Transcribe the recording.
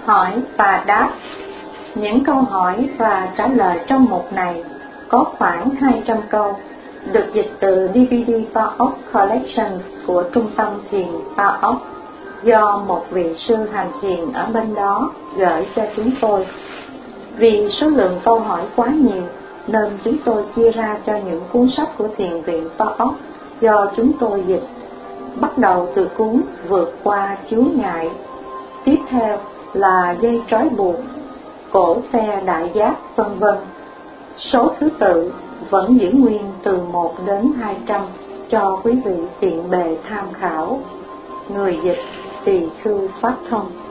Hỏi và đáp. Những câu hỏi và trả lời trong mục này có khoảng 200 câu, được dịch từ DVD PAOK Collections của Trung tâm Thiền PAOK do một vị sư hành thiền ở bên đó gửi cho chúng tôi. Vì số lượng câu hỏi quá nhiều nên chúng tôi chia ra cho những cuốn sách của Thiền viện PAOK do chúng tôi dịch, bắt đầu từ cuốn Vượt qua chướng ngại, tiếp theo là Dây trói buộc, Cổ xe đại giác, vân vân. Số thứ tự vẫn giữ nguyên từ 1 đến 200 cho quý vị tiện bề tham khảo. Người dịch Tỳ Khưu Pháp Thông.